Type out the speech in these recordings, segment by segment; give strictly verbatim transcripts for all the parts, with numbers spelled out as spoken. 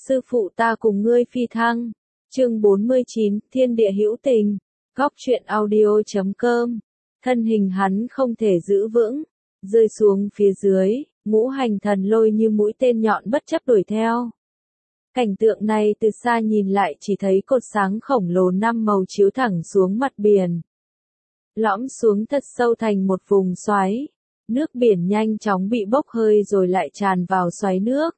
sư phụ ta cùng ngươi phi thăng. Chương bốn mươi chín, Thiên địa hữu tình. Góc truyện audio chấm com. Thân hình hắn không thể giữ vững, rơi xuống phía dưới, ngũ hành thần lôi như mũi tên nhọn bất chấp đuổi theo. Cảnh tượng này từ xa nhìn lại chỉ thấy cột sáng khổng lồ năm màu chiếu thẳng xuống mặt biển. Lõm xuống thật sâu thành một vùng xoáy. Nước biển nhanh chóng bị bốc hơi rồi lại tràn vào xoáy nước.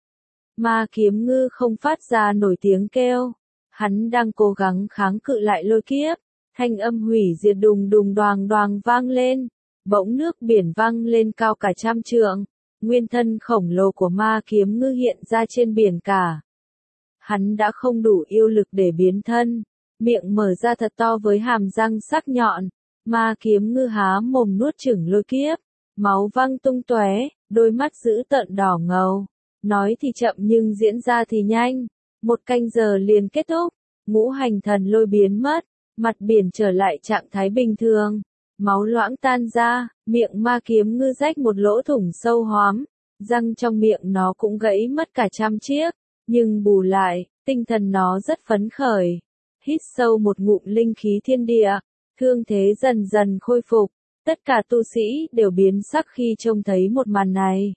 Ma Kiếm Ngư không phát ra nổi tiếng kêu. Hắn đang cố gắng kháng cự lại lôi kiếp. Thanh âm hủy diệt đùng đùng đoàng đoàng vang lên. Bỗng nước biển vang lên cao cả trăm trượng. Nguyên thân khổng lồ của Ma Kiếm Ngư hiện ra trên biển cả. Hắn đã không đủ yêu lực để biến thân. Miệng mở ra thật to với hàm răng sắc nhọn. Ma Kiếm Ngư há mồm nuốt chửng lôi kiếp. Máu văng tung tóe, đôi mắt dữ tợn đỏ ngầu. Nói thì chậm nhưng diễn ra thì nhanh. Một canh giờ liền kết thúc. Ngũ hành thần lôi biến mất. Mặt biển trở lại trạng thái bình thường. Máu loãng tan ra, miệng Ma Kiếm Ngư rách một lỗ thủng sâu hoắm. Răng trong miệng nó cũng gãy mất cả trăm chiếc. Nhưng bù lại, tinh thần nó rất phấn khởi. Hít sâu một ngụm linh khí thiên địa. Thương thế dần dần khôi phục. Tất cả tu sĩ đều biến sắc khi trông thấy một màn này.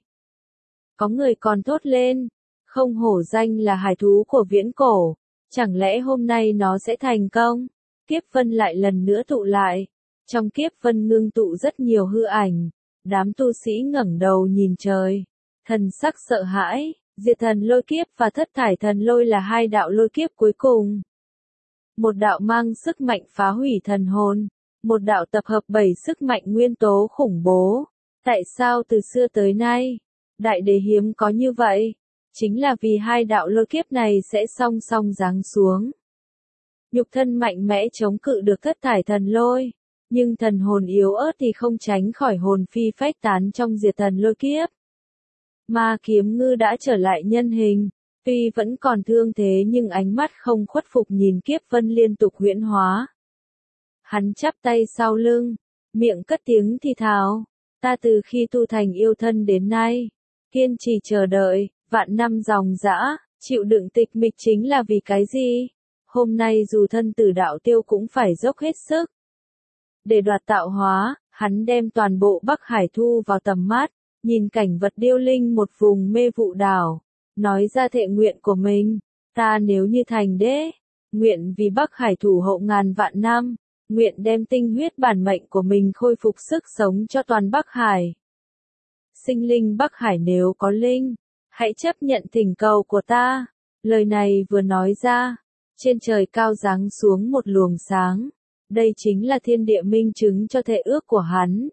Có người còn thốt lên, không hổ danh là hải thú của viễn cổ, chẳng lẽ hôm nay nó sẽ thành công? Kiếp vân lại lần nữa tụ lại, trong kiếp vân ngưng tụ rất nhiều hư ảnh, đám tu sĩ ngẩng đầu nhìn trời, thần sắc sợ hãi, diệt thần lôi kiếp và thất thải thần lôi là hai đạo lôi kiếp cuối cùng. Một đạo mang sức mạnh phá hủy thần hồn. Một đạo tập hợp bảy sức mạnh nguyên tố khủng bố. Tại sao từ xưa tới nay, đại đế hiếm có như vậy? Chính là vì hai đạo lôi kiếp này sẽ song song giáng xuống. Nhục thân mạnh mẽ chống cự được thất thải thần lôi. Nhưng thần hồn yếu ớt thì không tránh khỏi hồn phi phách tán trong diệt thần lôi kiếp. Ma Kiếm Ngư đã trở lại nhân hình. Tuy vẫn còn thương thế nhưng ánh mắt không khuất phục nhìn kiếp vân liên tục huyễn hóa. Hắn chắp tay sau lưng, miệng cất tiếng thì thào, ta từ khi tu thành yêu thân đến nay, kiên trì chờ đợi, vạn năm dòng dã, chịu đựng tịch mịch chính là vì cái gì? Hôm nay dù thân tử đạo tiêu cũng phải dốc hết sức. Để đoạt tạo hóa, hắn đem toàn bộ Bắc Hải thu vào tầm mắt, nhìn cảnh vật điêu linh một vùng mê vụ đảo, nói ra thệ nguyện của mình, ta nếu như thành đế, nguyện vì Bắc Hải thủ hộ ngàn vạn năm. Nguyện đem tinh huyết bản mệnh của mình khôi phục sức sống cho toàn Bắc Hải. Sinh linh Bắc Hải nếu có linh, hãy chấp nhận thỉnh cầu của ta. Lời này vừa nói ra, trên trời cao giáng xuống một luồng sáng. Đây chính là thiên địa minh chứng cho thệ ước của hắn.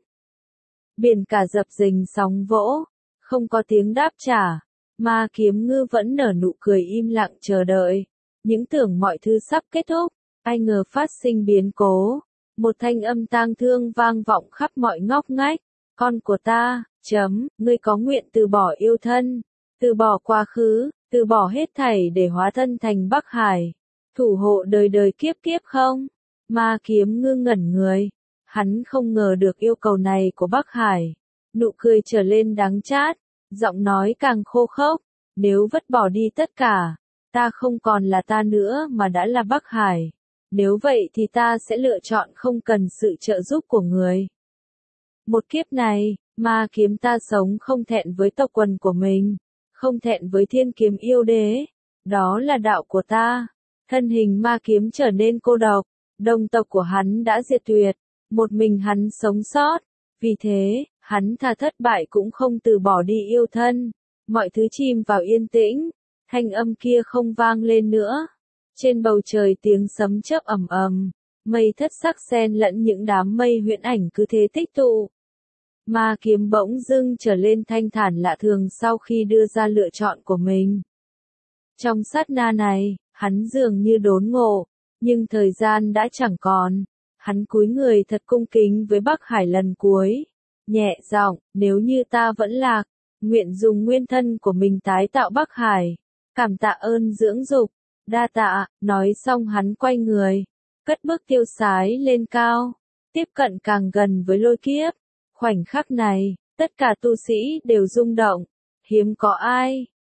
Biển cả dập dình sóng vỗ, không có tiếng đáp trả. Ma Kiếm Ngư vẫn nở nụ cười im lặng chờ đợi. Những tưởng mọi thứ sắp kết thúc. Ai ngờ phát sinh biến cố, một thanh âm tang thương vang vọng khắp mọi ngóc ngách, con của ta, chấm, ngươi có nguyện từ bỏ yêu thân, từ bỏ quá khứ, từ bỏ hết thảy để hóa thân thành Bắc Hải, thủ hộ đời đời kiếp kiếp không? Ma Kiếm Ngư ngẩn người, hắn không ngờ được yêu cầu này của Bắc Hải, nụ cười trở lên đắng chát, giọng nói càng khô khốc, nếu vứt bỏ đi tất cả, ta không còn là ta nữa mà đã là Bắc Hải. Nếu vậy thì ta sẽ lựa chọn không cần sự trợ giúp của người. Một kiếp này, Ma Kiếm ta sống không thẹn với tộc quần của mình, không thẹn với thiên kiếm yêu đế. Đó là đạo của ta. Thân hình Ma Kiếm trở nên cô độc, đồng tộc của hắn đã diệt tuyệt, một mình hắn sống sót. Vì thế, hắn thà thất bại cũng không từ bỏ đi yêu thân. Mọi thứ chìm vào yên tĩnh, thanh âm kia không vang lên nữa. Trên bầu trời tiếng sấm chớp ầm ầm, mây thất sắc xen lẫn những đám mây huyễn ảnh cứ thế tích tụ. Ma Kiếm bỗng dưng trở lên thanh thản lạ thường sau khi đưa ra lựa chọn của mình. Trong sát na này, hắn dường như đốn ngộ, nhưng thời gian đã chẳng còn. Hắn cúi người thật cung kính với Bắc Hải lần cuối, nhẹ giọng, nếu như ta vẫn lạc, nguyện dùng nguyên thân của mình tái tạo Bắc Hải, cảm tạ ơn dưỡng dục. Đa tạ, nói xong hắn quay người, cất bước tiêu sái lên cao, tiếp cận càng gần với lôi kiếp. Khoảnh khắc này, tất cả tu sĩ đều rung động, hiếm có ai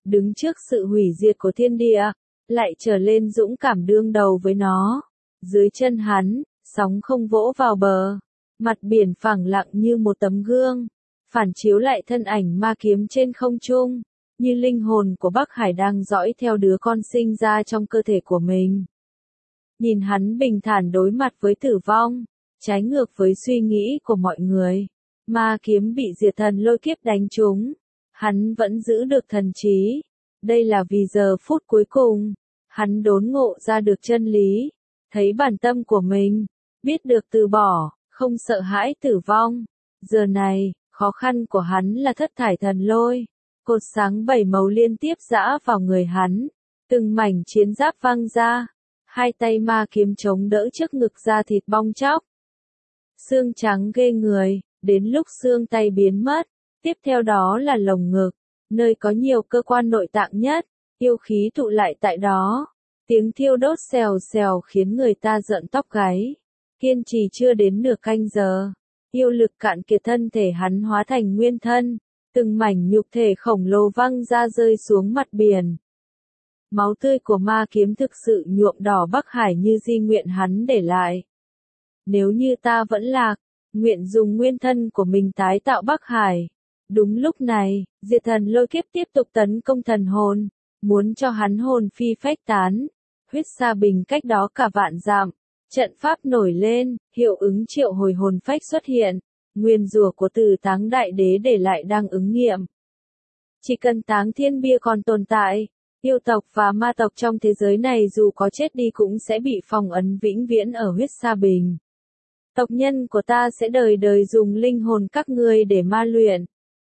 đứng trước sự hủy diệt của thiên địa, lại trở lên dũng cảm đương đầu với nó. Dưới chân hắn, sóng không vỗ vào bờ, mặt biển phẳng lặng như một tấm gương, phản chiếu lại thân ảnh ma kiếm trên không trung, như linh hồn của Bắc Hải đang dõi theo đứa con sinh ra trong cơ thể của mình. Nhìn hắn bình thản đối mặt với tử vong, trái ngược với suy nghĩ của mọi người, ma kiếm bị diệt thần lôi kiếp đánh trúng, hắn vẫn giữ được thần trí. Đây là vì giờ phút cuối cùng, hắn đốn ngộ ra được chân lý, thấy bản tâm của mình, biết được từ bỏ, không sợ hãi tử vong. Giờ này, khó khăn của hắn là thất thải thần lôi, cột sáng bảy màu liên tiếp giã vào người hắn, từng mảnh chiến giáp văng ra, hai tay ma kiếm chống đỡ trước ngực da thịt bong tróc. Xương trắng ghê người, đến lúc xương tay biến mất, tiếp theo đó là lồng ngực, nơi có nhiều cơ quan nội tạng nhất, yêu khí tụ lại tại đó. Tiếng thiêu đốt xèo xèo khiến người ta rợn tóc gáy. Kiên trì chưa đến nửa canh giờ, yêu lực cạn kiệt, thân thể hắn hóa thành nguyên thân, từng mảnh nhục thể khổng lồ văng ra rơi xuống mặt biển. Máu tươi của ma kiếm thực sự nhuộm đỏ Bắc Hải như di nguyện hắn để lại. Nếu như ta vẫn lạc, nguyện dùng nguyên thân của mình tái tạo Bắc Hải. Đúng lúc này, diệt thần lôi kiếp tiếp tục tấn công thần hồn, muốn cho hắn hồn phi phách tán. Huyết Sa Bình cách đó cả vạn dặm, trận pháp nổi lên, hiệu ứng triệu hồi hồn phách xuất hiện, nguyên rủa của Tử Táng Đại Đế để lại đang ứng nghiệm. Chỉ cần Táng Thiên Bia còn tồn tại, yêu tộc và ma tộc trong thế giới này dù có chết đi cũng sẽ bị phong ấn vĩnh viễn ở Huyết Sa Bình. Tộc nhân của ta sẽ đời đời dùng linh hồn các ngươi để ma luyện.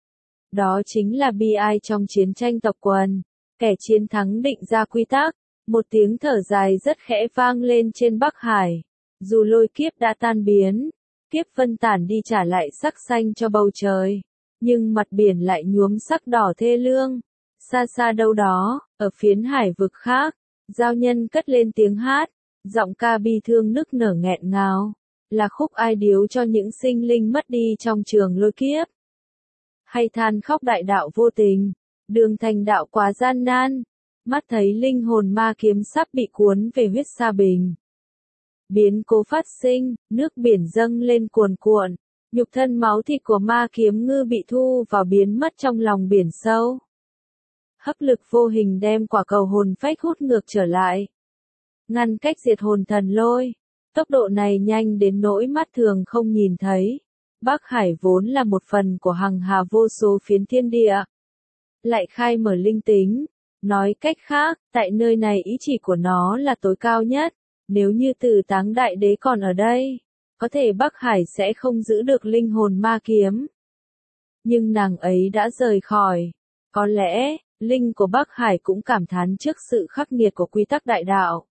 Đó chính là bi ai trong chiến tranh tộc quần. Kẻ chiến thắng định ra quy tắc. Một tiếng thở dài rất khẽ vang lên trên Bắc Hải. Dù lôi kiếp đã tan biến, kiếp phân tản đi trả lại sắc xanh cho bầu trời, nhưng mặt biển lại nhuốm sắc đỏ thê lương. Xa xa đâu đó, ở phiến hải vực khác, giao nhân cất lên tiếng hát, giọng ca bi thương nức nở nghẹn ngào, là khúc ai điếu cho những sinh linh mất đi trong trường lôi kiếp. Hay than khóc đại đạo vô tình, đường thành đạo quá gian nan, mắt thấy linh hồn ma kiếm sắp bị cuốn về Huyết Sa Bình. Biến cố phát sinh, nước biển dâng lên cuồn cuộn, nhục thân máu thịt của ma kiếm ngư bị thu vào biến mất trong lòng biển sâu. Hấp lực vô hình đem quả cầu hồn phách hút ngược trở lại, ngăn cách diệt hồn thần lôi. Tốc độ này nhanh đến nỗi mắt thường không nhìn thấy. Bắc Hải vốn là một phần của hằng hà vô số phiến thiên địa, lại khai mở linh tính. Nói cách khác, tại nơi này ý chỉ của nó là tối cao nhất. Nếu như Tử Táng Đại Đế còn ở đây, có thể Bắc Hải sẽ không giữ được linh hồn ma kiếm. Nhưng nàng ấy đã rời khỏi. Có lẽ, linh của Bắc Hải cũng cảm thán trước sự khắc nghiệt của quy tắc đại đạo.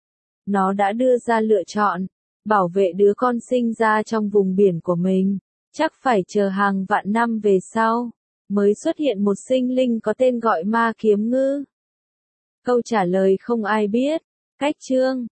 Nó đã đưa ra lựa chọn, bảo vệ đứa con sinh ra trong vùng biển của mình. Chắc phải chờ hàng vạn năm về sau, mới xuất hiện một sinh linh có tên gọi ma kiếm ngư. Câu trả lời không ai biết. Cách chương